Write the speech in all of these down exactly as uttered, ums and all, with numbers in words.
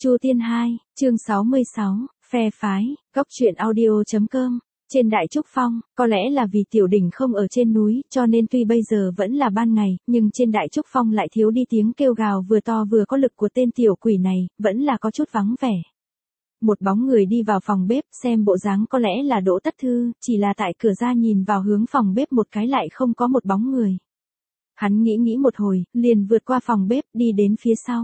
Chu Tiên hai, chương sáu mươi sáu, phe phái, góc truyện audio.com. Trên Đại Trúc Phong, có lẽ là vì Tiểu Đỉnh không ở trên núi, cho nên tuy bây giờ vẫn là ban ngày, nhưng trên Đại Trúc Phong lại thiếu đi tiếng kêu gào vừa to vừa có lực của tên tiểu quỷ này, vẫn là có chút vắng vẻ. Một bóng người đi vào phòng bếp, xem bộ dáng có lẽ là Đỗ Tất Thư, chỉ là tại cửa ra nhìn vào hướng phòng bếp một cái lại không có một bóng người. Hắn nghĩ nghĩ một hồi, liền vượt qua phòng bếp, đi đến phía sau.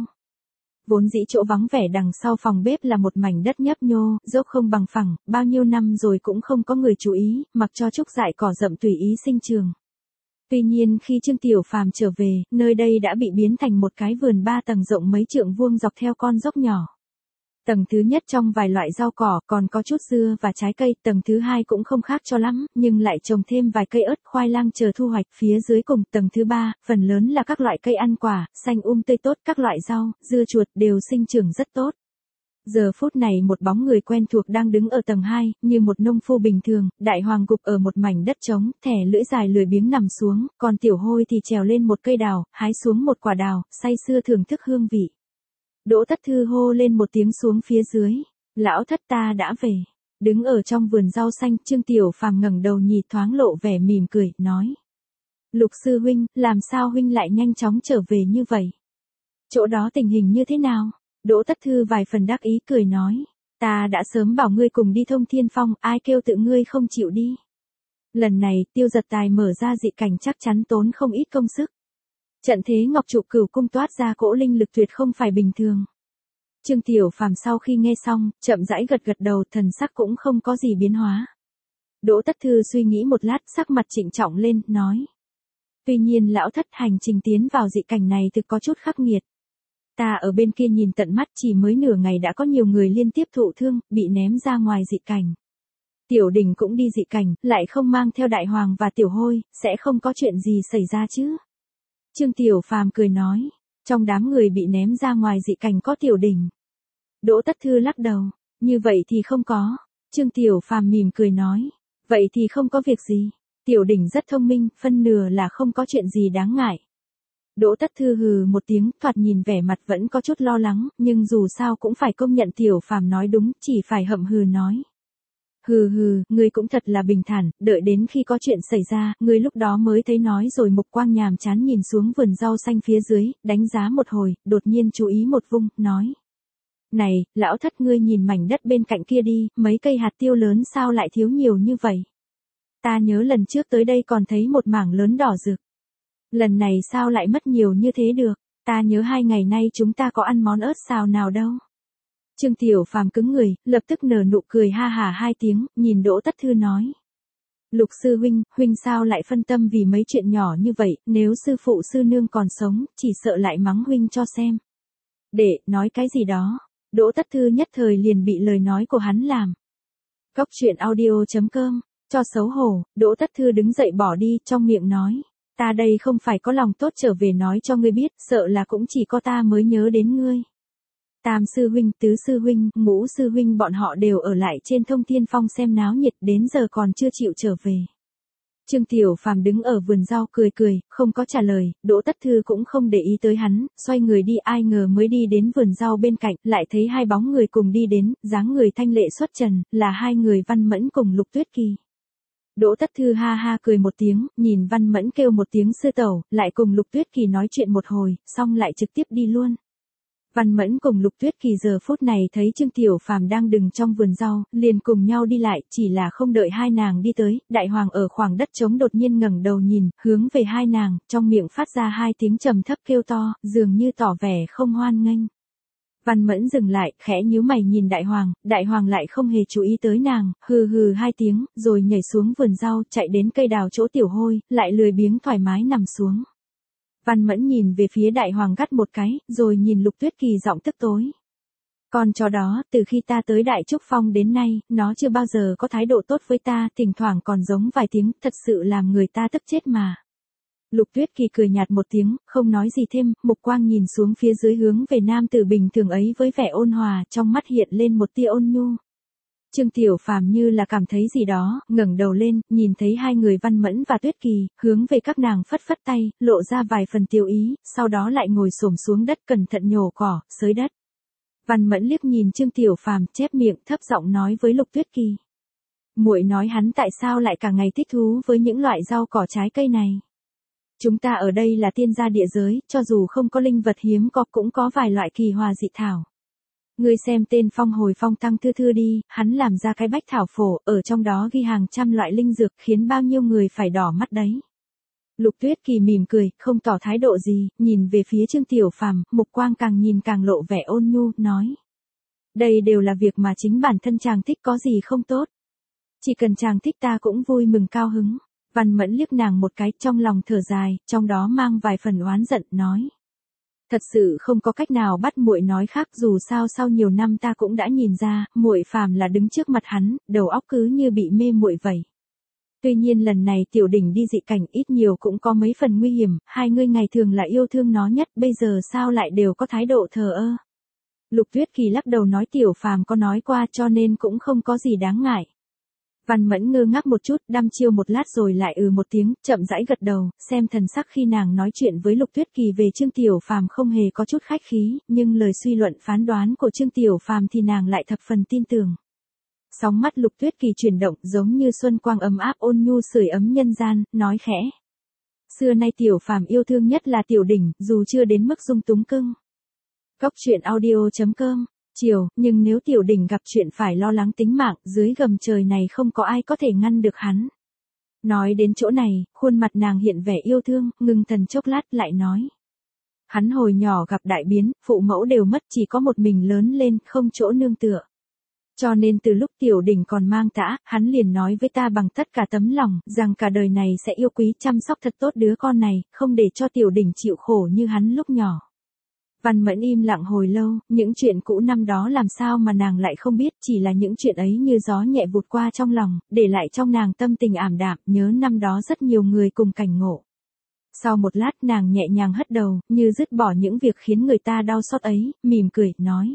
Vốn dĩ chỗ vắng vẻ đằng sau phòng bếp là một mảnh đất nhấp nhô, dốc không bằng phẳng, bao nhiêu năm rồi cũng không có người chú ý, mặc cho trúc dại cỏ rậm tùy ý sinh trường. Tuy nhiên khi Trương Tiểu Phàm trở về, nơi đây đã bị biến thành một cái vườn ba tầng rộng mấy trượng vuông dọc theo con dốc nhỏ. Tầng thứ nhất trong vài loại rau cỏ còn có chút dưa và trái cây, tầng thứ hai cũng không khác cho lắm, nhưng lại trồng thêm vài cây ớt, khoai lang chờ thu hoạch, phía dưới cùng tầng thứ ba, phần lớn là các loại cây ăn quả, xanh um tươi tốt, các loại rau, dưa chuột đều sinh trưởng rất tốt. Giờ phút này một bóng người quen thuộc đang đứng ở tầng hai, như một nông phu bình thường, Đại Hoàng gục ở một mảnh đất trống, thẻ lưỡi dài lười biếng nằm xuống, còn Tiểu Hôi thì trèo lên một cây đào, hái xuống một quả đào, say sưa thưởng thức hương vị. Đỗ Tất Thư hô lên một tiếng xuống phía dưới, lão thất ta đã về. Đứng ở trong vườn rau xanh, Trương Tiểu Phàm ngẩng đầu nhìn thoáng lộ vẻ mỉm cười, nói. Lục sư huynh, làm sao huynh lại nhanh chóng trở về như vậy? Chỗ đó tình hình như thế nào? Đỗ Tất Thư vài phần đắc ý cười nói, ta đã sớm bảo ngươi cùng đi Thông Thiên Phong, ai kêu tự ngươi không chịu đi. Lần này, Tiêu Giật Tài mở ra dị cảnh chắc chắn tốn không ít công sức. Trận thế ngọc trụ cửu cung toát ra cỗ linh lực tuyệt không phải bình thường. Trương Tiểu Phàm sau khi nghe xong, chậm rãi gật gật đầu, thần sắc cũng không có gì biến hóa. Đỗ Tất Thư suy nghĩ một lát, sắc mặt trịnh trọng lên, nói. Tuy nhiên lão thất, hành trình tiến vào dị cảnh này thực có chút khắc nghiệt. Ta ở bên kia nhìn tận mắt, chỉ mới nửa ngày đã có nhiều người liên tiếp thụ thương, bị ném ra ngoài dị cảnh. Tiểu Đình cũng đi dị cảnh, lại không mang theo Đại Hoàng và Tiểu Hôi, sẽ không có chuyện gì xảy ra chứ? Trương Tiểu Phàm cười nói, trong đám người bị ném ra ngoài dị cảnh có Tiểu Đình. Đỗ Tất Thư lắc đầu, như vậy thì không có. Trương Tiểu Phàm mỉm cười nói, vậy thì không có việc gì. Tiểu Đình rất thông minh, phân nửa là không có chuyện gì đáng ngại. Đỗ Tất Thư hừ một tiếng, thoạt nhìn vẻ mặt vẫn có chút lo lắng, nhưng dù sao cũng phải công nhận Tiểu Phàm nói đúng, chỉ phải hậm hừ nói. Hừ hừ, ngươi cũng thật là bình thản, đợi đến khi có chuyện xảy ra, ngươi lúc đó mới thấy nói rồi. Mục Quang nhàm chán nhìn xuống vườn rau xanh phía dưới, đánh giá một hồi, đột nhiên chú ý một vung, nói. Này, lão thất, ngươi nhìn mảnh đất bên cạnh kia đi, mấy cây hạt tiêu lớn sao lại thiếu nhiều như vậy? Ta nhớ lần trước tới đây còn thấy một mảng lớn đỏ rực. Lần này sao lại mất nhiều như thế được? Ta nhớ hai ngày nay chúng ta có ăn món ớt xào nào đâu. Trương Tiểu Phàm cứng người, lập tức nở nụ cười ha hả hai tiếng, nhìn Đỗ Tất Thư nói. Lục sư huynh, huynh sao lại phân tâm vì mấy chuyện nhỏ như vậy, nếu sư phụ sư nương còn sống, chỉ sợ lại mắng huynh cho xem. Để, nói cái gì đó, Đỗ Tất Thư nhất thời liền bị lời nói của hắn làm. Góc truyện audio.com, cho xấu hổ, Đỗ Tất Thư đứng dậy bỏ đi, trong miệng nói. Ta đây không phải có lòng tốt trở về nói cho ngươi biết, sợ là cũng chỉ có ta mới nhớ đến ngươi. Tam sư huynh, tứ sư huynh, ngũ sư huynh bọn họ đều ở lại trên Thông Thiên Phong xem náo nhiệt, đến giờ còn chưa chịu trở về. Trương Tiểu Phàm đứng ở vườn rau cười cười, không có trả lời, Đỗ Tất Thư cũng không để ý tới hắn, xoay người đi, ai ngờ mới đi đến vườn rau bên cạnh, lại thấy hai bóng người cùng đi đến, dáng người thanh lệ xuất trần, là hai người Văn Mẫn cùng Lục Tuyết Kỳ. Đỗ Tất Thư ha ha cười một tiếng, nhìn Văn Mẫn kêu một tiếng sư tẩu, lại cùng Lục Tuyết Kỳ nói chuyện một hồi, xong lại trực tiếp đi luôn. Văn Mẫn cùng Lục Tuyết Kỳ giờ phút này thấy Trương Tiểu Phàm đang đứng trong vườn rau, liền cùng nhau đi lại, chỉ là không đợi hai nàng đi tới, Đại Hoàng ở khoảng đất trống đột nhiên ngẩng đầu nhìn, hướng về hai nàng, trong miệng phát ra hai tiếng trầm thấp kêu to, dường như tỏ vẻ không hoan nghênh. Văn Mẫn dừng lại, khẽ nhíu mày nhìn Đại Hoàng, Đại Hoàng lại không hề chú ý tới nàng, hừ hừ hai tiếng, rồi nhảy xuống vườn rau, chạy đến cây đào chỗ Tiểu Hôi, lại lười biếng thoải mái nằm xuống. Văn Mẫn nhìn về phía Đại Hoàng gắt một cái, rồi nhìn Lục Tuyết Kỳ giọng tức tối. Con chó đó, từ khi ta tới Đại Trúc Phong đến nay, nó chưa bao giờ có thái độ tốt với ta, thỉnh thoảng còn giống vài tiếng, thật sự làm người ta tức chết mà. Lục Tuyết Kỳ cười nhạt một tiếng, không nói gì thêm, Mục Quang nhìn xuống phía dưới hướng về nam tử bình thường ấy với vẻ ôn hòa, trong mắt hiện lên một tia ôn nhu. Trương Tiểu Phàm như là cảm thấy gì đó, ngẩng đầu lên, nhìn thấy hai người Văn Mẫn và Tuyết Kỳ, hướng về các nàng phất phất tay, lộ ra vài phần tiêu ý, sau đó lại ngồi xổm xuống đất cẩn thận nhổ cỏ, xới đất. Văn Mẫn liếc nhìn Trương Tiểu Phàm, chép miệng thấp giọng nói với Lục Tuyết Kỳ. Muội nói hắn tại sao lại cả ngày thích thú với những loại rau cỏ trái cây này. Chúng ta ở đây là tiên gia địa giới, cho dù không có linh vật hiếm có cũng có vài loại kỳ hoa dị thảo. Ngươi xem tên Phong Hồi Phong Tăng Thư Thư đi, hắn làm ra cái bách thảo phổ, ở trong đó ghi hàng trăm loại linh dược khiến bao nhiêu người phải đỏ mắt đấy. Lục Tuyết Kỳ mỉm cười, không tỏ thái độ gì, nhìn về phía Trương Tiểu Phàm, mục quang càng nhìn càng lộ vẻ ôn nhu, nói. Đây đều là việc mà chính bản thân chàng thích, có gì không tốt. Chỉ cần chàng thích ta cũng vui mừng cao hứng. Văn Mẫn liếc nàng một cái, trong lòng thở dài, trong đó mang vài phần oán giận, nói. Thật sự không có cách nào bắt muội nói khác, dù sao sau nhiều năm ta cũng đã nhìn ra, muội phàm là đứng trước mặt hắn, đầu óc cứ như bị mê muội vậy. Tuy nhiên lần này Tiểu Đỉnh đi dị cảnh ít nhiều cũng có mấy phần nguy hiểm, hai ngươi ngày thường là yêu thương nó nhất, bây giờ sao lại đều có thái độ thờ ơ. Lục Tuyết Kỳ lắc đầu nói Tiểu Phàm có nói qua cho nên cũng không có gì đáng ngại. Văn Mẫn ngơ ngác một chút, đăm chiêu một lát rồi lại ừ một tiếng, chậm rãi gật đầu, xem thần sắc khi nàng nói chuyện với Lục Tuyết Kỳ về Trương Tiểu Phàm không hề có chút khách khí, nhưng lời suy luận phán đoán của Trương Tiểu Phàm thì nàng lại thập phần tin tưởng. Sóng mắt Lục Tuyết Kỳ chuyển động giống như xuân quang ấm áp ôn nhu sưởi ấm nhân gian, nói khẽ. Xưa nay Tiểu Phàm yêu thương nhất là Tiểu Đỉnh, dù chưa đến mức dung túng cưng. Góc truyện audio chấm com. Chiều, nhưng nếu Tiểu Đỉnh gặp chuyện phải lo lắng tính mạng, dưới gầm trời này không có ai có thể ngăn được hắn. Nói đến chỗ này, khuôn mặt nàng hiện vẻ yêu thương, ngừng thần chốc lát lại nói. Hắn hồi nhỏ gặp đại biến, phụ mẫu đều mất, chỉ có một mình lớn lên, không chỗ nương tựa. Cho nên từ lúc Tiểu Đỉnh còn mang tã, hắn liền nói với ta bằng tất cả tấm lòng, rằng cả đời này sẽ yêu quý chăm sóc thật tốt đứa con này, không để cho Tiểu Đỉnh chịu khổ như hắn lúc nhỏ. Văn Mẫn im lặng hồi lâu, những chuyện cũ năm đó làm sao mà nàng lại không biết, chỉ là những chuyện ấy như gió nhẹ vụt qua trong lòng, để lại trong nàng tâm tình ảm đạm, nhớ năm đó rất nhiều người cùng cảnh ngộ. Sau một lát nàng nhẹ nhàng hất đầu, như dứt bỏ những việc khiến người ta đau xót ấy, mỉm cười, nói.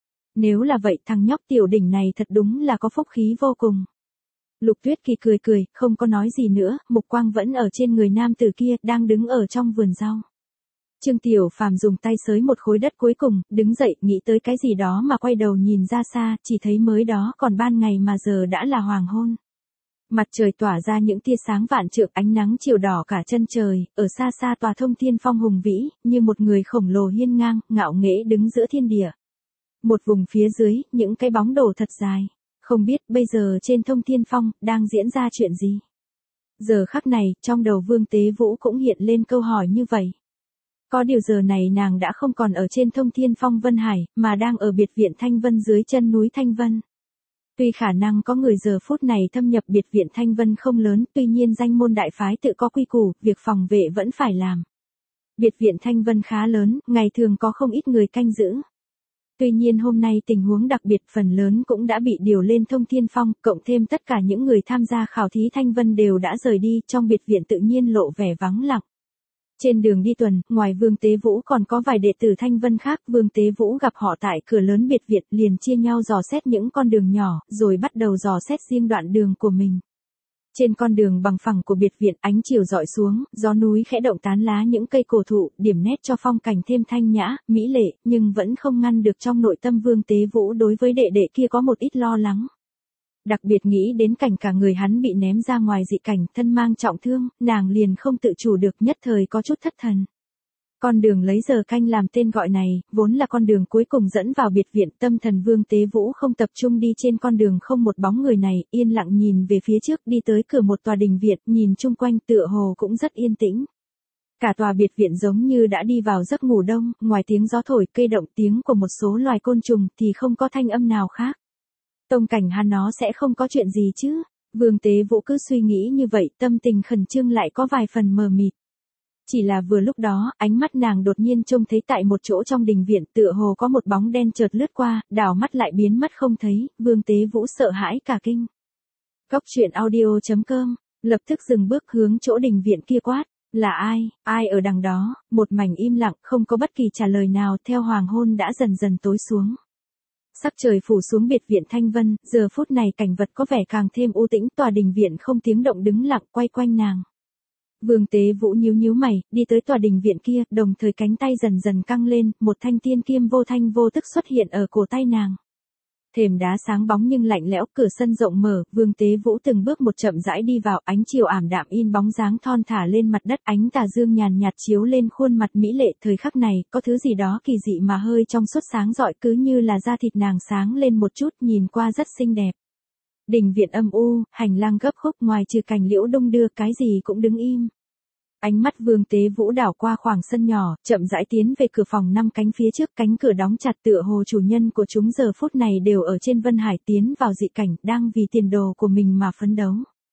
Nếu là vậy thằng nhóc Tiểu Đỉnh này thật đúng là có phúc khí vô cùng. Lục Tuyết Kỳ cười cười, không có nói gì nữa, mục quang vẫn ở trên người nam tử kia, đang đứng ở trong vườn rau. Trương Tiểu Phàm dùng tay xới một khối đất cuối cùng, đứng dậy, nghĩ tới cái gì đó mà quay đầu nhìn ra xa, chỉ thấy mới đó còn ban ngày mà giờ đã là hoàng hôn. Mặt trời tỏa ra những tia sáng vạn trượng, ánh nắng chiều đỏ cả chân trời, ở xa xa tòa Thông Thiên Phong hùng vĩ, như một người khổng lồ hiên ngang, ngạo nghễ đứng giữa thiên địa. Một vùng phía dưới, những cái bóng đổ thật dài. Không biết bây giờ trên Thông Thiên Phong, đang diễn ra chuyện gì? Giờ khắc này, trong đầu Vương Tế Vũ cũng hiện lên câu hỏi như vậy. Có điều giờ này nàng đã không còn ở trên Thông Thiên Phong Vân Hải, mà đang ở biệt viện Thanh Vân dưới chân núi Thanh Vân. Tuy khả năng có người giờ phút này thâm nhập biệt viện Thanh Vân không lớn, tuy nhiên danh môn đại phái tự có quy củ, việc phòng vệ vẫn phải làm. Biệt viện Thanh Vân khá lớn, ngày thường có không ít người canh giữ. Tuy nhiên hôm nay tình huống đặc biệt phần lớn cũng đã bị điều lên Thông Thiên Phong, cộng thêm tất cả những người tham gia khảo thí Thanh Vân đều đã rời đi, trong biệt viện tự nhiên lộ vẻ vắng lặng. Trên đường đi tuần, ngoài Vương Tế Vũ còn có vài đệ tử Thanh Vân khác, Vương Tế Vũ gặp họ tại cửa lớn biệt viện liền chia nhau dò xét những con đường nhỏ, rồi bắt đầu dò xét riêng đoạn đường của mình. Trên con đường bằng phẳng của biệt viện, ánh chiều dọi xuống, gió núi khẽ động tán lá những cây cổ thụ, điểm nét cho phong cảnh thêm thanh nhã, mỹ lệ, nhưng vẫn không ngăn được trong nội tâm Vương Tế Vũ đối với đệ đệ kia có một ít lo lắng. Đặc biệt nghĩ đến cảnh cả người hắn bị ném ra ngoài dị cảnh, thân mang trọng thương, nàng liền không tự chủ được, nhất thời có chút thất thần. Con đường lấy giờ canh làm tên gọi này, vốn là con đường cuối cùng dẫn vào biệt viện, tâm thần Vương Tế Vũ không tập trung đi trên con đường không một bóng người này, yên lặng nhìn về phía trước, đi tới cửa một tòa đình viện, nhìn chung quanh tựa hồ cũng rất yên tĩnh. Cả tòa biệt viện giống như đã đi vào giấc ngủ đông, ngoài tiếng gió thổi, cây động, tiếng của một số loài côn trùng thì không có thanh âm nào khác. Tông cảnh hắn nó sẽ không có chuyện gì chứ? Vương Tế Vũ cứ suy nghĩ như vậy, tâm tình khẩn trương lại có vài phần mờ mịt. Chỉ là vừa lúc đó, ánh mắt nàng đột nhiên trông thấy tại một chỗ trong đình viện, tựa hồ có một bóng đen chợt lướt qua, đảo mắt lại biến mất không thấy, Vương Tế Vũ sợ hãi cả kinh. Góc truyện audio chấm com, lập tức dừng bước hướng chỗ đình viện kia quát, là ai, ai ở đằng đó, một mảnh im lặng, không có bất kỳ trả lời nào, theo hoàng hôn đã dần dần tối xuống. Sắc trời phủ xuống biệt viện Thanh Vân, giờ phút này cảnh vật có vẻ càng thêm u tĩnh, tòa đình viện không tiếng động đứng lặng quay quanh nàng. Vương Tế Vũ nhíu nhíu mày, đi tới tòa đình viện kia, đồng thời cánh tay dần dần căng lên, một thanh tiên kim vô thanh vô tức xuất hiện ở cổ tay nàng. Thềm đá sáng bóng nhưng lạnh lẽo, cửa sân rộng mở, Vương Tế Vũ từng bước một chậm rãi đi vào, ánh chiều ảm đạm in bóng dáng thon thả lên mặt đất, ánh tà dương nhàn nhạt chiếu lên khuôn mặt mỹ lệ, thời khắc này, có thứ gì đó kỳ dị mà hơi trong suốt sáng rọi, cứ như là da thịt nàng sáng lên một chút, nhìn qua rất xinh đẹp. Đình viện âm u, hành lang gấp khúc, ngoài trừ cành liễu đung đưa, cái gì cũng đứng im. Ánh mắt Vương Tế Vũ đảo qua khoảng sân nhỏ, chậm rãi tiến về cửa phòng năm cánh phía trước, cánh cửa đóng chặt, tựa hồ chủ nhân của chúng giờ phút này đều ở trên Vân Hải, tiến vào dị cảnh, đang vì tiền đồ của mình mà phấn đấu.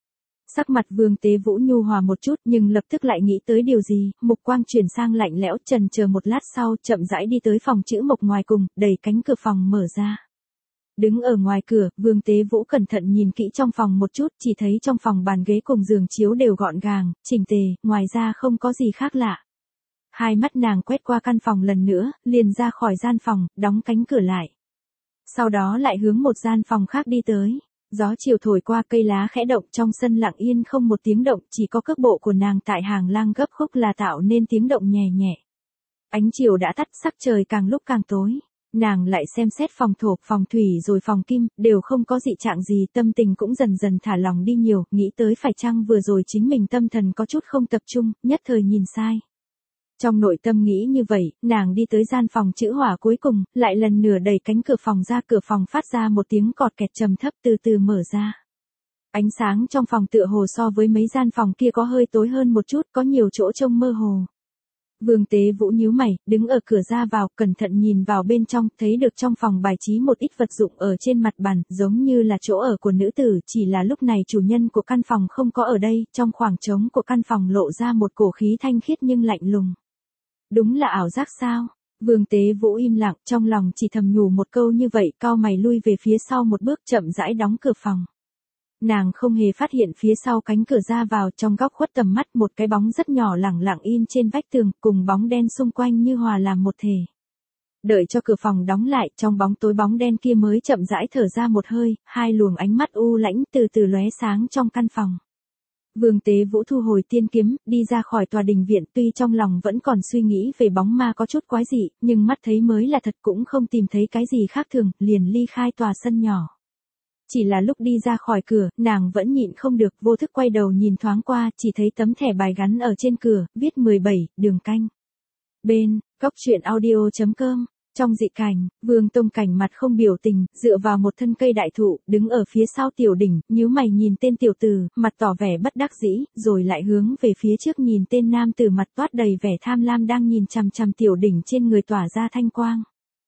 Sắc mặt Vương Tế Vũ nhu hòa một chút, nhưng lập tức lại nghĩ tới điều gì, mục quang chuyển sang lạnh lẽo, chần chờ một lát sau, chậm rãi đi tới phòng chữ mộc ngoài cùng, đẩy cánh cửa phòng mở ra. Đứng ở ngoài cửa, Vương Tế Vũ cẩn thận nhìn kỹ trong phòng một chút, chỉ thấy trong phòng bàn ghế cùng giường chiếu đều gọn gàng, chỉnh tề, ngoài ra không có gì khác lạ. Hai mắt nàng quét qua căn phòng lần nữa, liền ra khỏi gian phòng, đóng cánh cửa lại. Sau đó lại hướng một gian phòng khác đi tới. Gió chiều thổi qua, cây lá khẽ động, trong sân lặng yên không một tiếng động, chỉ có cước bộ của nàng tại hàng lang gấp khúc là tạo nên tiếng động nhẹ nhẹ. Ánh chiều đã tắt, sắc trời càng lúc càng tối. Nàng lại xem xét phòng thổ, phòng thủy rồi phòng kim, đều không có dị trạng gì, tâm tình cũng dần dần thả lòng đi nhiều, nghĩ tới phải chăng vừa rồi chính mình tâm thần có chút không tập trung, nhất thời nhìn sai. Trong nội tâm nghĩ như vậy, nàng đi tới gian phòng chữ hỏa cuối cùng, lại lần nửa đẩy cánh cửa phòng ra, cửa phòng phát ra một tiếng cọt kẹt trầm thấp từ từ mở ra. Ánh sáng trong phòng tựa hồ so với mấy gian phòng kia có hơi tối hơn một chút, có nhiều chỗ trông mơ hồ. Vương Tế Vũ nhíu mày, đứng ở cửa ra vào, cẩn thận nhìn vào bên trong, thấy được trong phòng bài trí một ít vật dụng ở trên mặt bàn, giống như là chỗ ở của nữ tử, chỉ là lúc này chủ nhân của căn phòng không có ở đây, trong khoảng trống của căn phòng lộ ra một cổ khí thanh khiết nhưng lạnh lùng. Đúng là ảo giác sao? Vương Tế Vũ im lặng, trong lòng chỉ thầm nhủ một câu như vậy, cau mày lui về phía sau một bước, chậm rãi đóng cửa phòng. Nàng không hề phát hiện phía sau cánh cửa ra vào, trong góc khuất tầm mắt, một cái bóng rất nhỏ lẳng lặng in trên vách tường, cùng bóng đen xung quanh như hòa làm một thể. Đợi cho cửa phòng đóng lại, trong bóng tối bóng đen kia mới chậm rãi thở ra một hơi, hai luồng ánh mắt u lãnh từ từ lóe sáng trong căn phòng. Vương Tế Vũ thu hồi tiên kiếm, đi ra khỏi tòa đình viện, tuy trong lòng vẫn còn suy nghĩ về bóng ma có chút quái dị, nhưng mắt thấy mới là thật, cũng không tìm thấy cái gì khác thường, liền ly khai tòa sân nhỏ. Chỉ là lúc đi ra khỏi cửa, nàng vẫn nhịn không được, vô thức quay đầu nhìn thoáng qua, chỉ thấy tấm thẻ bài gắn ở trên cửa, viết mười bảy, đường canh. Bên, góc truyện audio chấm com. Trong dị cảnh, Vương Tông Cảnh mặt không biểu tình, dựa vào một thân cây đại thụ, đứng ở phía sau Tiểu Đỉnh, nhíu mày nhìn tên tiểu tử, mặt tỏ vẻ bất đắc dĩ, rồi lại hướng về phía trước nhìn tên nam tử mặt toát đầy vẻ tham lam đang nhìn chằm chằm Tiểu Đỉnh trên người tỏa ra thanh quang.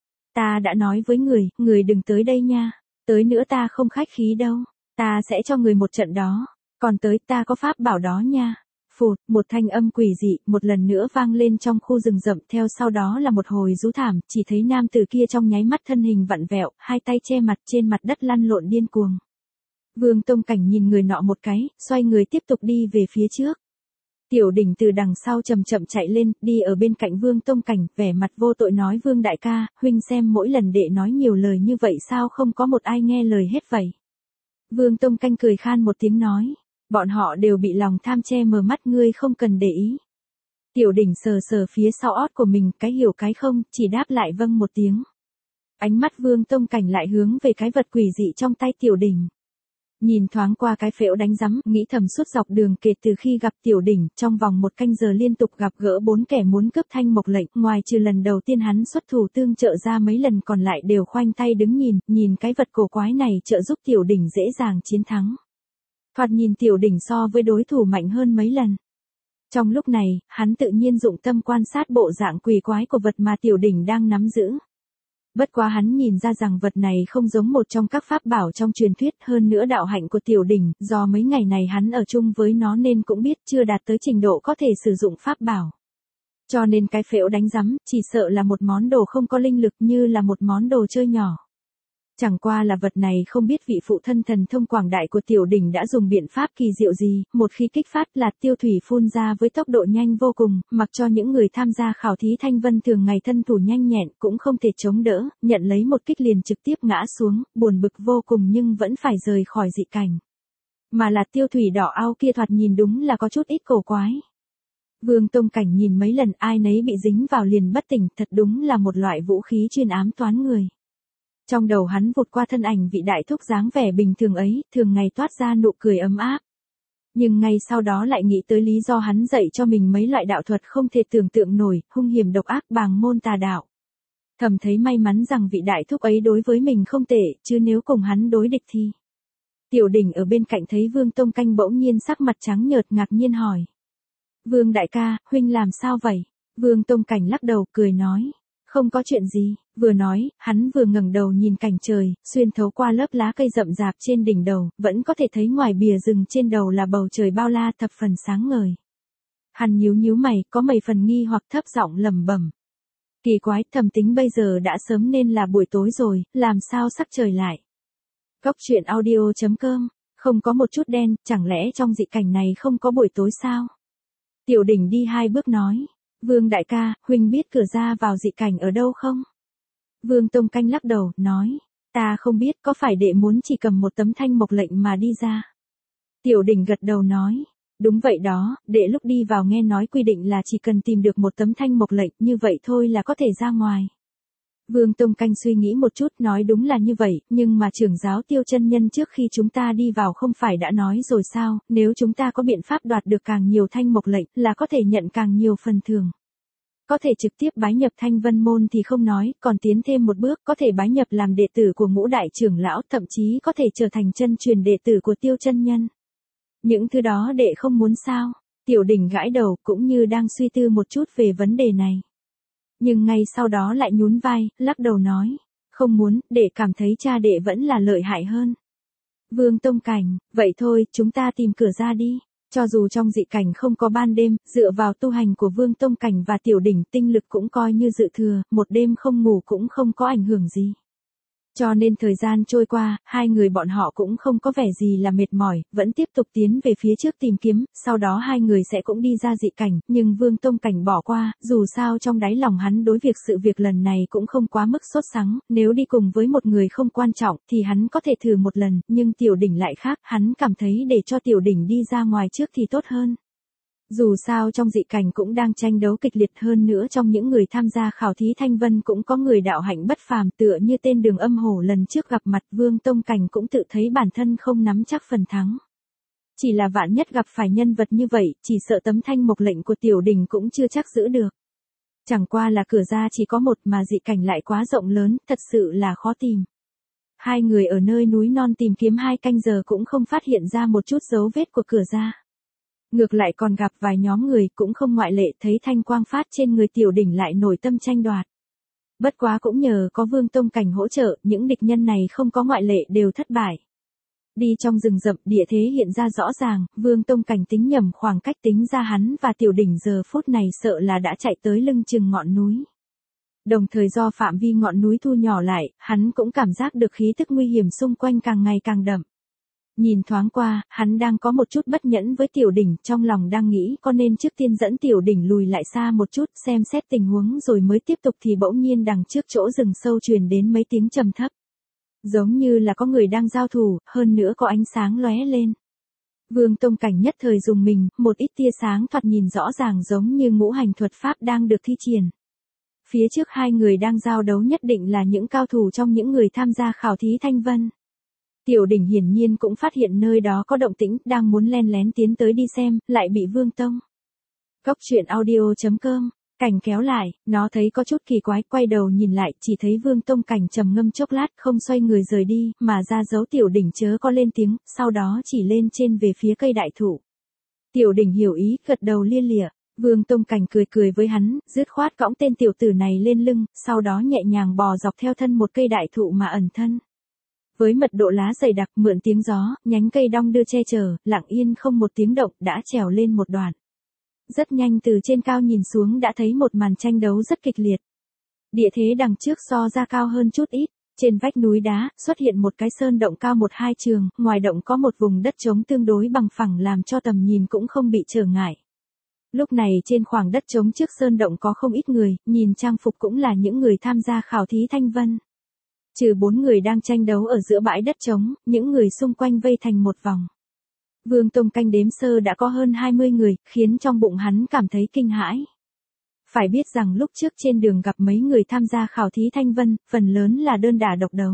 Ta đã nói với người, người đừng tới đây nha, tới nữa ta không khách khí đâu, ta sẽ cho người một trận đó, còn tới ta có pháp bảo đó nha. Phụt, một thanh âm quỷ dị, một lần nữa vang lên trong khu rừng rậm, theo sau đó là một hồi rú thảm, chỉ thấy nam tử kia trong nháy mắt thân hình vặn vẹo, hai tay che mặt trên mặt đất lăn lộn điên cuồng. Vương Tông Cảnh nhìn người nọ một cái, xoay người tiếp tục đi về phía trước. Tiểu Đỉnh từ đằng sau chậm chậm chạy lên, đi ở bên cạnh Vương Tông Cảnh, vẻ mặt vô tội nói: Vương đại ca, huynh xem mỗi lần đệ nói nhiều lời như vậy sao không có một ai nghe lời hết vậy. Vương Tông Canh cười khan một tiếng nói. Bọn họ đều bị lòng tham che mờ mắt, ngươi không cần để ý. Tiểu Đỉnh sờ sờ phía sau ót của mình, cái hiểu cái không, chỉ đáp lại vâng một tiếng. Ánh mắt Vương Tông Cảnh lại hướng về cái vật quỷ dị trong tay Tiểu Đỉnh. Nhìn thoáng qua cái phễu đánh rắm, nghĩ thầm suốt dọc đường kể từ khi gặp Tiểu Đỉnh, trong vòng một canh giờ liên tục gặp gỡ bốn kẻ muốn cướp thanh mộc lệnh, ngoài trừ lần đầu tiên hắn xuất thủ tương trợ ra, mấy lần còn lại đều khoanh tay đứng nhìn, nhìn cái vật cổ quái này trợ giúp Tiểu Đỉnh dễ dàng chiến thắng. Thoạt nhìn Tiểu Đỉnh so với đối thủ mạnh hơn mấy lần. Trong lúc này, hắn tự nhiên dụng tâm quan sát bộ dạng quỷ quái của vật mà Tiểu Đỉnh đang nắm giữ. Bất quá hắn nhìn ra rằng vật này không giống một trong các pháp bảo trong truyền thuyết, hơn nữa đạo hạnh của Tiểu Đỉnh, do mấy ngày này hắn ở chung với nó nên cũng biết chưa đạt tới trình độ có thể sử dụng pháp bảo. Cho nên cái phễu đánh rắm, chỉ sợ là một món đồ không có linh lực, như là một món đồ chơi nhỏ. Chẳng qua là vật này không biết vị phụ thân thần thông quảng đại của Tiểu Đỉnh đã dùng biện pháp kỳ diệu gì, một khi kích phát là tiêu thủy phun ra với tốc độ nhanh vô cùng, mặc cho những người tham gia khảo thí thanh vân thường ngày thân thủ nhanh nhẹn cũng không thể chống đỡ, nhận lấy một kích liền trực tiếp ngã xuống, buồn bực vô cùng nhưng vẫn phải rời khỏi dị cảnh. Mà là tiêu thủy đỏ ao kia thoạt nhìn đúng là có chút ít cổ quái. Vương Tông Cảnh nhìn mấy lần ai nấy bị dính vào liền bất tỉnh, thật đúng là một loại vũ khí chuyên ám toán người. Trong đầu hắn vụt qua thân ảnh vị đại thúc dáng vẻ bình thường ấy, thường ngày toát ra nụ cười ấm áp. Nhưng ngay sau đó lại nghĩ tới lý do hắn dạy cho mình mấy loại đạo thuật không thể tưởng tượng nổi, hung hiểm độc ác bàng môn tà đạo. Thầm thấy may mắn rằng vị đại thúc ấy đối với mình không tệ, chứ nếu cùng hắn đối địch thì... Tiểu Đình ở bên cạnh thấy Vương Tông Canh bỗng nhiên sắc mặt trắng nhợt ngạc nhiên hỏi. Vương đại ca, huynh làm sao vậy? Vương Tông Cảnh lắc đầu cười nói. Không có chuyện gì, vừa nói, hắn vừa ngẩng đầu nhìn cảnh trời, xuyên thấu qua lớp lá cây rậm rạp trên đỉnh đầu, vẫn có thể thấy ngoài bìa rừng trên đầu là bầu trời bao la thập phần sáng ngời. Hắn nhíu nhíu mày, có mấy phần nghi hoặc thấp giọng lẩm bẩm. Kỳ quái, thầm tính bây giờ đã sớm nên là buổi tối rồi, làm sao sắc trời lại. Góc truyện audio chấm com, không có một chút đen, chẳng lẽ trong dị cảnh này không có buổi tối sao? Tiểu Đình đi hai bước nói. Vương đại ca, huynh biết cửa ra vào dị cảnh ở đâu không? Vương Tông Canh lắc đầu, nói. Ta không biết, có phải đệ muốn chỉ cầm một tấm thanh mộc lệnh mà đi ra? Tiểu Đình gật đầu nói. Đúng vậy đó, đệ lúc đi vào nghe nói quy định là chỉ cần tìm được một tấm thanh mộc lệnh như vậy thôi là có thể ra ngoài. Vương Tông Canh suy nghĩ một chút nói đúng là như vậy, nhưng mà trưởng giáo Tiêu chân nhân trước khi chúng ta đi vào không phải đã nói rồi sao, nếu chúng ta có biện pháp đoạt được càng nhiều thanh mộc lệnh là có thể nhận càng nhiều phần thưởng. Có thể trực tiếp bái nhập Thanh Vân môn thì không nói, còn tiến thêm một bước có thể bái nhập làm đệ tử của ngũ đại trưởng lão, thậm chí có thể trở thành chân truyền đệ tử của Tiêu chân nhân. Những thứ đó đệ không muốn sao? Tiểu Đình gãi đầu cũng như đang suy tư một chút về vấn đề này. Nhưng ngay sau đó lại nhún vai, lắc đầu nói, không muốn, để cảm thấy cha đệ vẫn là lợi hại hơn. Vương Tông Cảnh, vậy thôi, chúng ta tìm cửa ra đi. Cho dù trong dị cảnh không có ban đêm, dựa vào tu hành của Vương Tông Cảnh và Tiểu Đình tinh lực cũng coi như dự thừa, một đêm không ngủ cũng không có ảnh hưởng gì. Cho nên thời gian trôi qua, hai người bọn họ cũng không có vẻ gì là mệt mỏi, vẫn tiếp tục tiến về phía trước tìm kiếm, sau đó hai người sẽ cũng đi ra dị cảnh, nhưng Vương Tông Cảnh bỏ qua, dù sao trong đáy lòng hắn đối việc sự việc lần này cũng không quá mức sốt sắng, nếu đi cùng với một người không quan trọng thì hắn có thể thử một lần, nhưng Tiểu Đình lại khác, hắn cảm thấy để cho Tiểu Đình đi ra ngoài trước thì tốt hơn. Dù sao trong dị cảnh cũng đang tranh đấu kịch liệt, hơn nữa trong những người tham gia khảo thí Thanh Vân cũng có người đạo hạnh bất phàm tựa như tên Đường Âm Hổ lần trước gặp mặt Vương Tông Cảnh cũng tự thấy bản thân không nắm chắc phần thắng. Chỉ là vạn nhất gặp phải nhân vật như vậy, chỉ sợ tấm thanh mộc lệnh của Tiểu Đình cũng chưa chắc giữ được. Chẳng qua là cửa ra chỉ có một mà dị cảnh lại quá rộng lớn, thật sự là khó tìm. Hai người ở nơi núi non tìm kiếm hai canh giờ cũng không phát hiện ra một chút dấu vết của cửa ra. Ngược lại còn gặp vài nhóm người cũng không ngoại lệ, thấy thanh quang phát trên người Tiểu Đình lại nổi tâm tranh đoạt. Bất quá cũng nhờ có Vương Tông Cảnh hỗ trợ, những địch nhân này không có ngoại lệ đều thất bại. Đi trong rừng rậm, địa thế hiện ra rõ ràng, Vương Tông Cảnh tính nhầm khoảng cách, tính ra hắn và Tiểu Đình giờ phút này sợ là đã chạy tới lưng chừng ngọn núi. Đồng thời do phạm vi ngọn núi thu nhỏ lại, hắn cũng cảm giác được khí tức nguy hiểm xung quanh càng ngày càng đậm. Nhìn thoáng qua, hắn đang có một chút bất nhẫn với Tiểu Đình, trong lòng đang nghĩ có nên trước tiên dẫn Tiểu Đình lùi lại xa một chút xem xét tình huống rồi mới tiếp tục thì bỗng nhiên đằng trước chỗ rừng sâu truyền đến mấy tiếng trầm thấp. Giống như là có người đang giao thủ, hơn nữa có ánh sáng lóe lên. Vương Tông Cảnh nhất thời dùng mình, một ít tia sáng thoạt nhìn rõ ràng giống như ngũ hành thuật pháp đang được thi triển. Phía trước hai người đang giao đấu nhất định là những cao thủ trong những người tham gia khảo thí Thanh Vân. Tiểu Đình hiển nhiên cũng phát hiện nơi đó có động tĩnh, đang muốn len lén tiến tới đi xem, lại bị Vương Tông. Góc truyện audio chấm com, Cảnh kéo lại, nó thấy có chút kỳ quái, quay đầu nhìn lại, chỉ thấy Vương Tông Cảnh trầm ngâm chốc lát, không xoay người rời đi, mà ra dấu Tiểu Đình chớ có lên tiếng, sau đó chỉ lên trên về phía cây đại thụ. Tiểu Đình hiểu ý, gật đầu lia lịa. Vương Tông Cảnh cười cười với hắn, dứt khoát cõng tên tiểu tử này lên lưng, sau đó nhẹ nhàng bò dọc theo thân một cây đại thụ mà ẩn thân. Với mật độ lá dày đặc, mượn tiếng gió, nhánh cây đong đưa che chở, lặng yên không một tiếng động đã trèo lên một đoạn. Rất nhanh từ trên cao nhìn xuống đã thấy một màn tranh đấu rất kịch liệt. Địa thế đằng trước so ra cao hơn chút ít, trên vách núi đá xuất hiện một cái sơn động cao một hai trường, ngoài động có một vùng đất trống tương đối bằng phẳng làm cho tầm nhìn cũng không bị trở ngại. Lúc này trên khoảng đất trống trước sơn động có không ít người, nhìn trang phục cũng là những người tham gia khảo thí Thanh Vân. Trừ bốn người đang tranh đấu ở giữa bãi đất trống, những người xung quanh vây thành một vòng. Vương Tông Canh đếm sơ đã có hơn hai mươi người, khiến trong bụng hắn cảm thấy kinh hãi. Phải biết rằng lúc trước trên đường gặp mấy người tham gia khảo thí thanh vân, phần lớn là đơn đả độc đấu.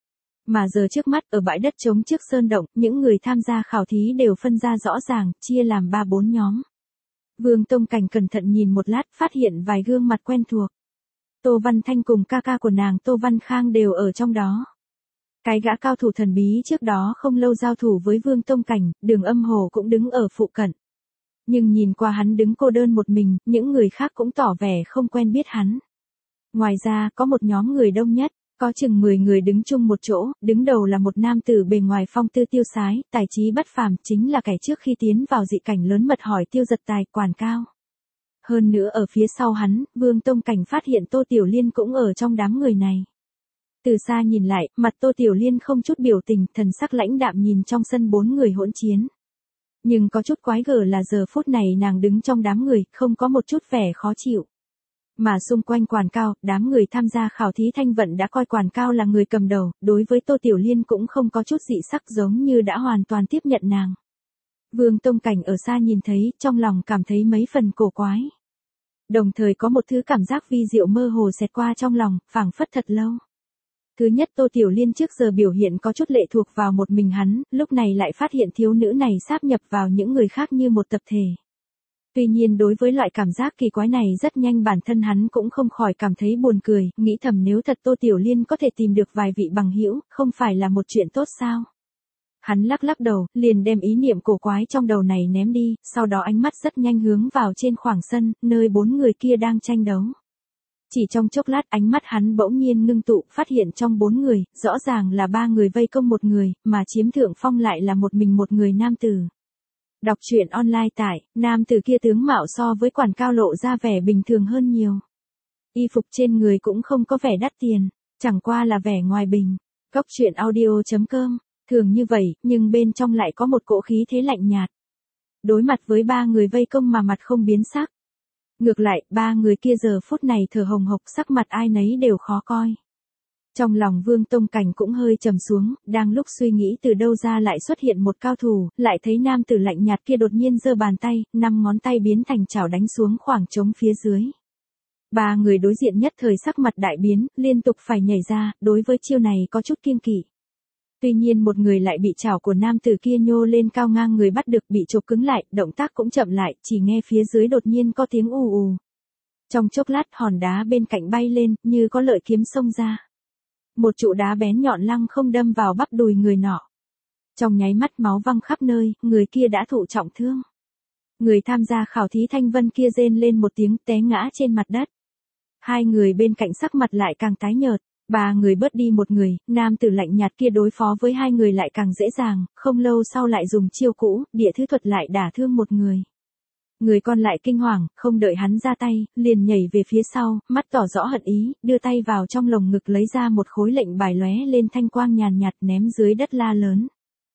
Mà giờ trước mắt ở bãi đất trống trước sơn động, những người tham gia khảo thí đều phân ra rõ ràng, chia làm ba bốn nhóm. Vương Tông Cảnh cẩn thận nhìn một lát, phát hiện vài gương mặt quen thuộc. Tô Văn Thanh cùng ca ca của nàng Tô Văn Khang đều ở trong đó. Cái gã cao thủ thần bí trước đó không lâu giao thủ với Vương Tông Cảnh, Đường Âm Hồ cũng đứng ở phụ cận. Nhưng nhìn qua hắn đứng cô đơn một mình, những người khác cũng tỏ vẻ không quen biết hắn. Ngoài ra, có một nhóm người đông nhất, có chừng mười người đứng chung một chỗ, đứng đầu là một nam tử bề ngoài phong tư tiêu sái, tài trí bất phàm, chính là kẻ trước khi tiến vào dị cảnh lớn mật hỏi Tiêu Giật Tài, Quản Cao. Hơn nữa ở phía sau hắn, Vương Tông Cảnh phát hiện Tô Tiểu Liên cũng ở trong đám người này. Từ xa nhìn lại, mặt Tô Tiểu Liên không chút biểu tình, thần sắc lãnh đạm nhìn trong sân bốn người hỗn chiến. Nhưng có chút quái gở là giờ phút này nàng đứng trong đám người, không có một chút vẻ khó chịu. Mà xung quanh Quản Cao, đám người tham gia khảo thí thanh vận đã coi Quản Cao là người cầm đầu, đối với Tô Tiểu Liên cũng không có chút dị sắc, giống như đã hoàn toàn tiếp nhận nàng. Vương Tông Cảnh ở xa nhìn thấy, trong lòng cảm thấy mấy phần cổ quái. Đồng thời có một thứ cảm giác vi diệu mơ hồ xẹt qua trong lòng, phảng phất thật lâu. Thứ nhất, Tô Tiểu Liên trước giờ biểu hiện có chút lệ thuộc vào một mình hắn, lúc này lại phát hiện thiếu nữ này sáp nhập vào những người khác như một tập thể. Tuy nhiên đối với loại cảm giác kỳ quái này rất nhanh bản thân hắn cũng không khỏi cảm thấy buồn cười, nghĩ thầm nếu thật Tô Tiểu Liên có thể tìm được vài vị bằng hữu, không phải là một chuyện tốt sao? Hắn lắc lắc đầu, liền đem ý niệm cổ quái trong đầu này ném đi, sau đó ánh mắt rất nhanh hướng vào trên khoảng sân, nơi bốn người kia đang tranh đấu. Chỉ trong chốc lát ánh mắt hắn bỗng nhiên ngưng tụ, phát hiện trong bốn người, rõ ràng là ba người vây công một người, mà chiếm thượng phong lại là một mình một người nam tử. Đọc truyện online tại, nam tử kia tướng mạo so với Quản Cao lộ ra vẻ bình thường hơn nhiều. Y phục trên người cũng không có vẻ đắt tiền, chẳng qua là vẻ ngoài bình. Góc truyện audio chấm com, thường như vậy, nhưng bên trong lại có một cỗ khí thế lạnh nhạt. Đối mặt với ba người vây công mà mặt không biến sắc. Ngược lại, ba người kia giờ phút này thở hồng hộc, sắc mặt ai nấy đều khó coi. Trong lòng Vương Tông Cảnh cũng hơi trầm xuống, đang lúc suy nghĩ từ đâu ra lại xuất hiện một cao thủ, lại thấy nam tử lạnh nhạt kia đột nhiên giơ bàn tay, năm ngón tay biến thành chảo đánh xuống khoảng trống phía dưới. Ba người đối diện nhất thời sắc mặt đại biến, liên tục phải nhảy ra, đối với chiêu này có chút kiêng kỵ. Tuy nhiên một người lại bị chảo của nam tử kia nhô lên cao ngang người bắt được, bị chộp cứng lại, động tác cũng chậm lại, chỉ nghe phía dưới đột nhiên có tiếng ù ù. Trong chốc lát hòn đá bên cạnh bay lên, như có lợi kiếm xông ra. Một trụ đá bén nhọn lăng không đâm vào bắp đùi người nọ. Trong nháy mắt máu văng khắp nơi, người kia đã thụ trọng thương. Người tham gia khảo thí thanh vân kia rên lên một tiếng, té ngã trên mặt đất. Hai người bên cạnh sắc mặt lại càng tái nhợt. Ba người bớt đi một người, nam tử lạnh nhạt kia đối phó với hai người lại càng dễ dàng, không lâu sau lại dùng chiêu cũ, địa thứ thuật lại đả thương một người. Người còn lại kinh hoàng, không đợi hắn ra tay, liền nhảy về phía sau, mắt tỏ rõ hận ý, đưa tay vào trong lồng ngực lấy ra một khối lệnh bài lóe lên thanh quang nhàn nhạt ném dưới đất la lớn.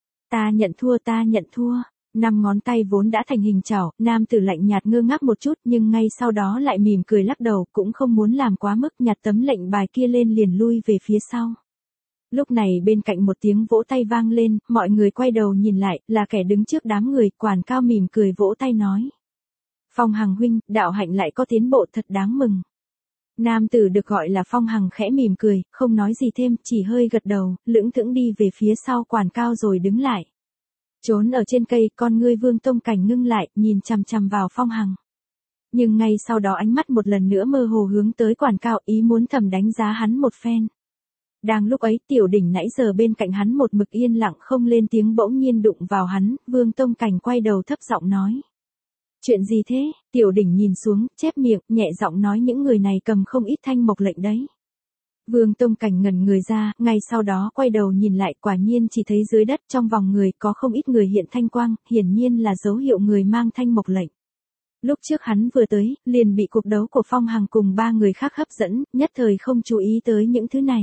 Ta nhận thua, ta nhận thua. Năm ngón tay vốn đã thành hình chảo, nam tử lạnh nhạt ngơ ngác một chút nhưng ngay sau đó lại mỉm cười lắc đầu, cũng không muốn làm quá mức, nhặt tấm lệnh bài kia lên liền lui về phía sau. Lúc này bên cạnh một tiếng vỗ tay vang lên, mọi người quay đầu nhìn lại, là kẻ đứng trước đám người, Quản Cao mỉm cười vỗ tay nói. Phong Hằng huynh, đạo hạnh lại có tiến bộ thật đáng mừng. Nam tử được gọi là Phong Hằng khẽ mỉm cười, không nói gì thêm, chỉ hơi gật đầu, lững thững đi về phía sau Quản Cao rồi đứng lại. Trốn ở trên cây, con ngươi Vương Tông Cảnh ngưng lại, nhìn chằm chằm vào Phong Hằng. Nhưng ngay sau đó ánh mắt một lần nữa mơ hồ hướng tới Quản Cao, ý muốn thầm đánh giá hắn một phen. Đang lúc ấy, Tiểu Đỉnh nãy giờ bên cạnh hắn một mực yên lặng không lên tiếng bỗng nhiên đụng vào hắn, Vương Tông Cảnh quay đầu thấp giọng nói. Chuyện gì thế? Tiểu Đỉnh nhìn xuống, chép miệng, nhẹ giọng nói những người này cầm không ít thanh mộc lệnh đấy. Vương Tông Cảnh ngẩn người ra, ngay sau đó quay đầu nhìn lại, quả nhiên chỉ thấy dưới đất trong vòng người có không ít người hiện thanh quang, hiển nhiên là dấu hiệu người mang thanh mộc lệnh. Lúc trước hắn vừa tới, liền bị cuộc đấu của Phong Hằng cùng ba người khác hấp dẫn, nhất thời không chú ý tới những thứ này.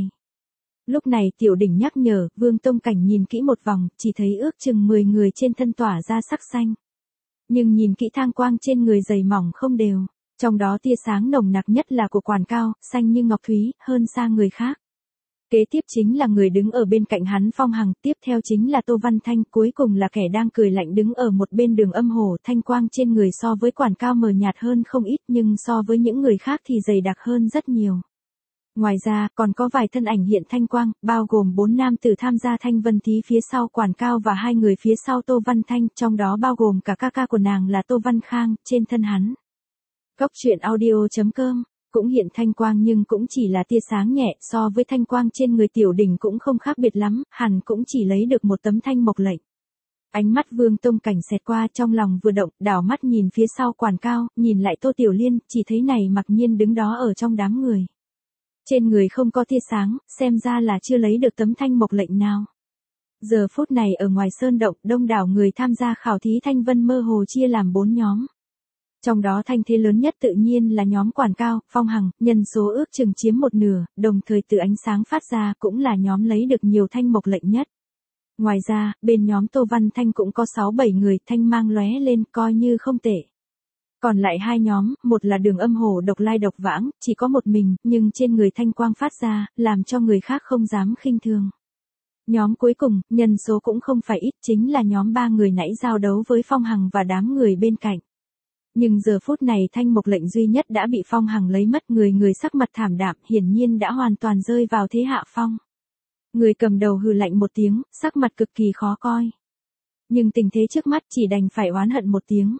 Lúc này Tiểu Đỉnh nhắc nhở, Vương Tông Cảnh nhìn kỹ một vòng, chỉ thấy ước chừng mười người trên thân tỏa ra sắc xanh. Nhưng nhìn kỹ thang quang trên người dày mỏng không đều. Trong đó tia sáng nồng nặc nhất là của Quản Cao, xanh như ngọc thúy, hơn xa người khác. Kế tiếp chính là người đứng ở bên cạnh hắn Phong Hằng, tiếp theo chính là Tô Văn Thanh, cuối cùng là kẻ đang cười lạnh đứng ở một bên Đường Âm Hổ. Thanh quang trên người so với Quản Cao mờ nhạt hơn không ít, nhưng so với những người khác thì dày đặc hơn rất nhiều. Ngoài ra, còn có vài thân ảnh hiện thanh quang, bao gồm bốn nam tử tham gia thanh vân thí phía sau Quản Cao và hai người phía sau Tô Văn Thanh, trong đó bao gồm cả ca ca của nàng là Tô Văn Khang, trên thân hắn. Góc truyện audio chấm com cũng hiện thanh quang nhưng cũng chỉ là tia sáng nhẹ, so với thanh quang trên người Tiểu Đỉnh cũng không khác biệt lắm, hẳn cũng chỉ lấy được một tấm thanh mộc lệnh. Ánh mắt Vương Tông Cảnh xẹt qua, trong lòng vừa động, đảo mắt nhìn phía sau Quản Cao, nhìn lại Tô Tiểu Liên, chỉ thấy này mặc nhiên đứng đó ở trong đám người. Trên người không có tia sáng, xem ra là chưa lấy được tấm thanh mộc lệnh nào. Giờ phút này ở ngoài sơn động, đông đảo người tham gia khảo thí thanh vân mơ hồ chia làm bốn nhóm. Trong đó thanh thế lớn nhất tự nhiên là nhóm Quản Cao, Phong Hằng, nhân số ước chừng chiếm một nửa, đồng thời từ ánh sáng phát ra cũng là nhóm lấy được nhiều thanh mộc lệnh nhất. Ngoài ra, bên nhóm Tô Văn Thanh cũng có sáu bảy người, thanh mang lóe lên coi như không tệ. Còn lại hai nhóm, một là Đường Âm Hổ độc lai độc vãng, chỉ có một mình, nhưng trên người thanh quang phát ra, làm cho người khác không dám khinh thường. Nhóm cuối cùng, nhân số cũng không phải ít, chính là nhóm ba người nãy giao đấu với Phong Hằng và đám người bên cạnh. Nhưng giờ phút này thanh mộc lệnh duy nhất đã bị Phong Hằng lấy mất, người người sắc mặt thảm đạm, hiển nhiên đã hoàn toàn rơi vào thế hạ phong. Người cầm đầu hừ lạnh một tiếng, sắc mặt cực kỳ khó coi. Nhưng tình thế trước mắt chỉ đành phải oán hận một tiếng.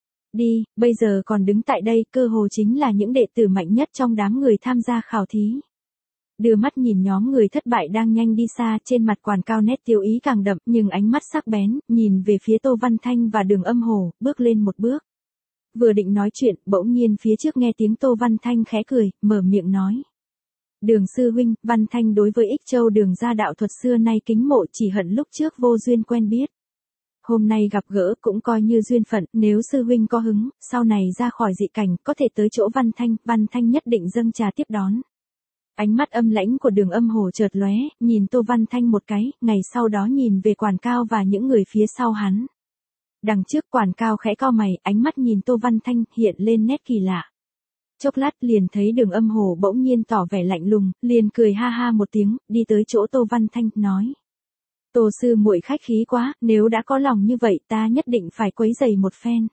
Đi, bây giờ còn đứng tại đây, cơ hồ chính là những đệ tử mạnh nhất trong đám người tham gia khảo thí. Đưa mắt nhìn nhóm người thất bại đang nhanh đi xa, trên mặt Quản Cao nét tiêu ý càng đậm, nhưng ánh mắt sắc bén, nhìn về phía Tô Văn Thanh và Đường Âm Hổ, bước lên một bước. Vừa định nói chuyện, bỗng nhiên phía trước nghe tiếng Tô Văn Thanh khẽ cười, mở miệng nói. Đường sư huynh, Văn Thanh đối với Ích Châu Đường gia đạo thuật xưa nay kính mộ, chỉ hận lúc trước vô duyên quen biết. Hôm nay gặp gỡ cũng coi như duyên phận, nếu sư huynh có hứng, sau này ra khỏi dị cảnh, có thể tới chỗ Văn Thanh, Văn Thanh nhất định dâng trà tiếp đón. Ánh mắt âm lãnh của Đường Âm Hổ chợt lóe, nhìn Tô Văn Thanh một cái, ngày sau đó nhìn về Quản Cao và những người phía sau hắn. Đằng trước Quản Cao khẽ cau mày, ánh mắt nhìn Tô Văn Thanh, hiện lên nét kỳ lạ. Chốc lát liền thấy Đường Âm Hổ bỗng nhiên tỏ vẻ lạnh lùng, liền cười ha ha một tiếng, đi tới chỗ Tô Văn Thanh, nói. Tô sư muội khách khí quá, nếu đã có lòng như vậy ta nhất định phải quấy rầy một phen.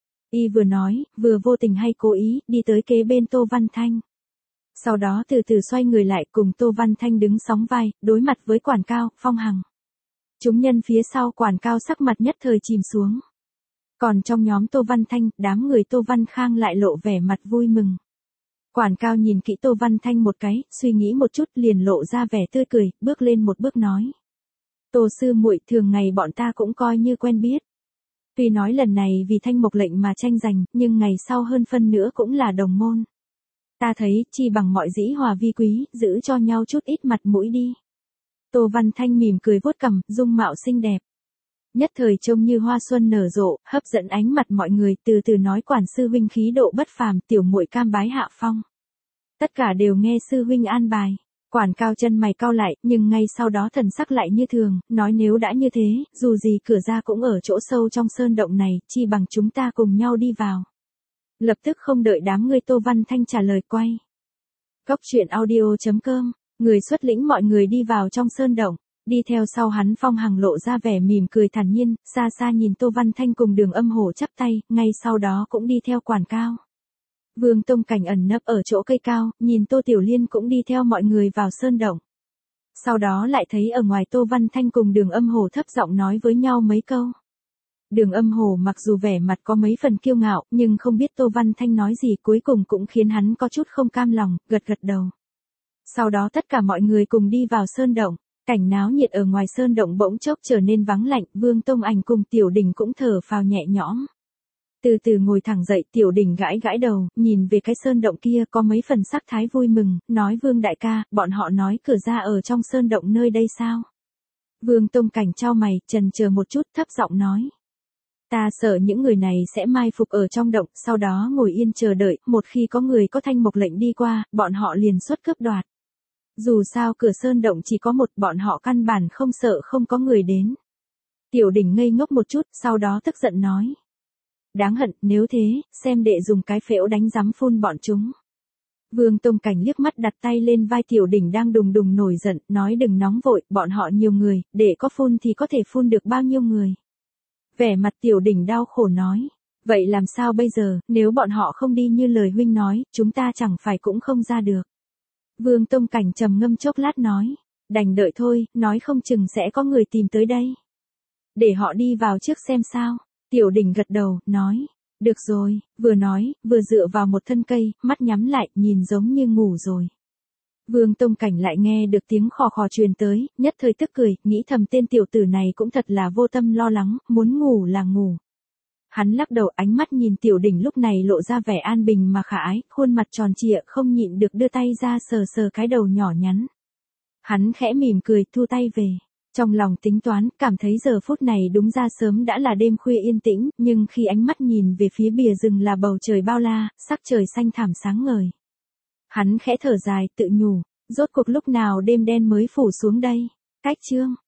Y vừa nói, vừa vô tình hay cố ý, đi tới kế bên Tô Văn Thanh. Sau đó từ từ xoay người lại cùng Tô Văn Thanh đứng sóng vai, đối mặt với Quản Cao, Phong Hằng. Chúng nhân phía sau Quản Cao sắc mặt nhất thời chìm xuống. Còn trong nhóm Tô Văn Thanh, đám người Tô Văn Khang lại lộ vẻ mặt vui mừng. Quản Cao nhìn kỹ Tô Văn Thanh một cái, suy nghĩ một chút liền lộ ra vẻ tươi cười, bước lên một bước nói. Tô sư muội, thường ngày bọn ta cũng coi như quen biết. Tuy nói lần này vì thanh mộc lệnh mà tranh giành, nhưng ngày sau hơn phân nữa cũng là đồng môn. Ta thấy, chi bằng mọi dĩ hòa vi quý, giữ cho nhau chút ít mặt mũi đi. Tô Văn Thanh mỉm cười vuốt cằm, dung mạo xinh đẹp. Nhất thời trông như hoa xuân nở rộ, hấp dẫn ánh mặt mọi người, từ từ nói Quản sư huynh khí độ bất phàm, tiểu muội cam bái hạ phong. Tất cả đều nghe sư huynh an bài. Quản Cao chân mày cau lại, nhưng ngay sau đó thần sắc lại như thường, nói nếu đã như thế, dù gì cửa ra cũng ở chỗ sâu trong sơn động này, chi bằng chúng ta cùng nhau đi vào. Lập tức không đợi đám người Tô Văn Thanh trả lời quay. Góc truyện audio chấm com, người xuất lĩnh mọi người đi vào trong sơn động, đi theo sau hắn Phong Hằng lộ ra vẻ mỉm cười thản nhiên, xa xa nhìn Tô Văn Thanh cùng Đường Âm Hổ chắp tay, ngay sau đó cũng đi theo Quản Cao. Vương Tông Cảnh ẩn nấp ở chỗ cây cao, nhìn Tô Tiểu Liên cũng đi theo mọi người vào sơn động. Sau đó lại thấy ở ngoài Tô Văn Thanh cùng Đường Âm Hổ thấp giọng nói với nhau mấy câu. Đường Âm Hổ mặc dù vẻ mặt có mấy phần kiêu ngạo, nhưng không biết Tô Văn Thanh nói gì, cuối cùng cũng khiến hắn có chút không cam lòng, gật gật đầu. Sau đó tất cả mọi người cùng đi vào sơn động, cảnh náo nhiệt ở ngoài sơn động bỗng chốc trở nên vắng lạnh, Vương Tông Ảnh cùng Tiểu Đỉnh cũng thở phào nhẹ nhõm. Từ từ ngồi thẳng dậy, Tiểu Đỉnh gãi gãi đầu, nhìn về cái sơn động kia có mấy phần sắc thái vui mừng, nói Vương đại ca, bọn họ nói cửa ra ở trong sơn động nơi đây sao? Vương Tông Cảnh chau mày, chần chờ một chút, thấp giọng nói. Ta sợ những người này sẽ mai phục ở trong động, sau đó ngồi yên chờ đợi, một khi có người có thanh mộc lệnh đi qua, bọn họ liền xuất cướp đoạt. Dù sao cửa sơn động chỉ có một, bọn họ căn bản không sợ không có người đến. Tiểu Đỉnh ngây ngốc một chút, sau đó tức giận nói. Đáng hận, nếu thế, xem đệ dùng cái phễu đánh rắm phun bọn chúng. Vương Tông Cảnh liếc mắt đặt tay lên vai Tiểu Đỉnh đang đùng đùng nổi giận, nói đừng nóng vội, bọn họ nhiều người, để có phun thì có thể phun được bao nhiêu người. Vẻ mặt Tiểu Đỉnh đau khổ nói, vậy làm sao bây giờ, nếu bọn họ không đi như lời huynh nói, chúng ta chẳng phải cũng không ra được. Vương Tông Cảnh trầm ngâm chốc lát nói, đành đợi thôi, nói không chừng sẽ có người tìm tới đây. Để họ đi vào trước xem sao. Tiểu Đỉnh gật đầu, nói, được rồi, vừa nói, vừa dựa vào một thân cây, mắt nhắm lại, nhìn giống như ngủ rồi. Vương Tông Cảnh lại nghe được tiếng khò khò truyền tới, nhất thời tức cười, nghĩ thầm tên tiểu tử này cũng thật là vô tâm lo lắng, muốn ngủ là ngủ. Hắn lắc đầu, ánh mắt nhìn Tiểu Đỉnh lúc này lộ ra vẻ an bình mà khả ái, khuôn mặt tròn trịa không nhịn được đưa tay ra sờ sờ cái đầu nhỏ nhắn. Hắn khẽ mỉm cười, thu tay về. Trong lòng tính toán, cảm thấy giờ phút này đúng ra sớm đã là đêm khuya yên tĩnh, nhưng khi ánh mắt nhìn về phía bìa rừng là bầu trời bao la, sắc trời xanh thẳm sáng ngời. Hắn khẽ thở dài, tự nhủ, rốt cuộc lúc nào đêm đen mới phủ xuống đây. Cách chương